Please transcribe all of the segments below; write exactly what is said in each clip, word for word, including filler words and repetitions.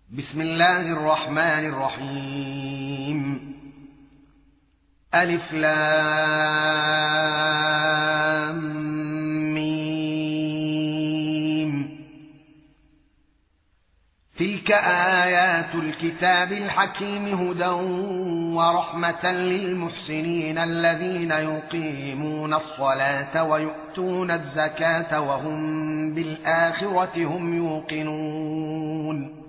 بسم الله الرحمن الرحيم. ألف لام ميم. تلك آيات الكتاب الحكيم هدى ورحمة للمحسنين الذين يقيمون الصلاة ويؤتون الزكاة وهم بالآخرة هم يوقنون.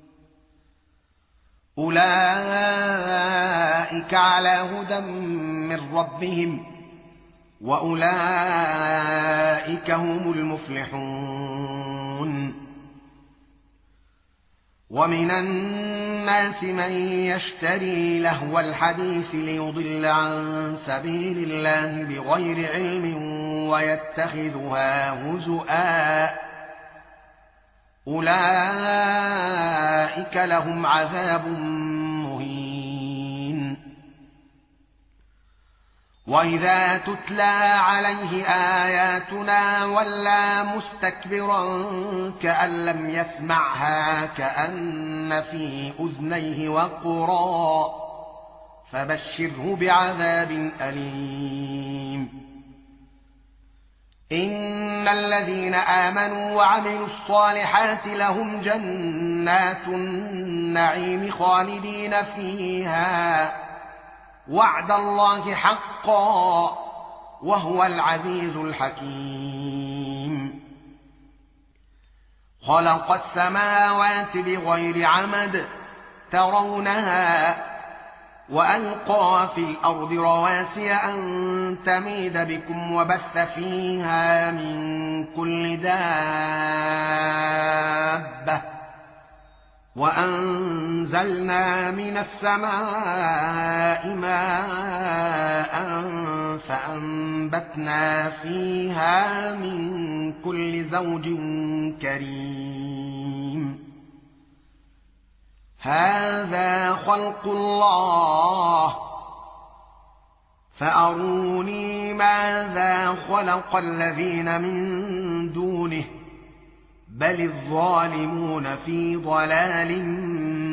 أولئك على هدى من ربهم وأولئك هم المفلحون. ومن الناس من يشتري لهو الحديث ليضل عن سبيل الله بغير علم ويتخذها هزؤا. أولئك لهم عذاب مهين. وإذا تتلى عليه آياتنا ولى مستكبرا كأن لم يسمعها كأن في أذنيه وقرا فبشره بعذاب أليم. إن الذين آمنوا وعملوا الصالحات لهم جنات النعيم خالدين فيها وعد الله حقا وهو العزيز الحكيم. خلق السماوات بغير عمد ترونها وألقى في الأرض رواسي أن تميد بكم وبث فيها من كل دابة وأنزلنا من السماء ماء فأنبتنا فيها من كل زوج كريم. هذا خلق الله فأروني ماذا خلق الذين من دونه بل الظالمون في ضلال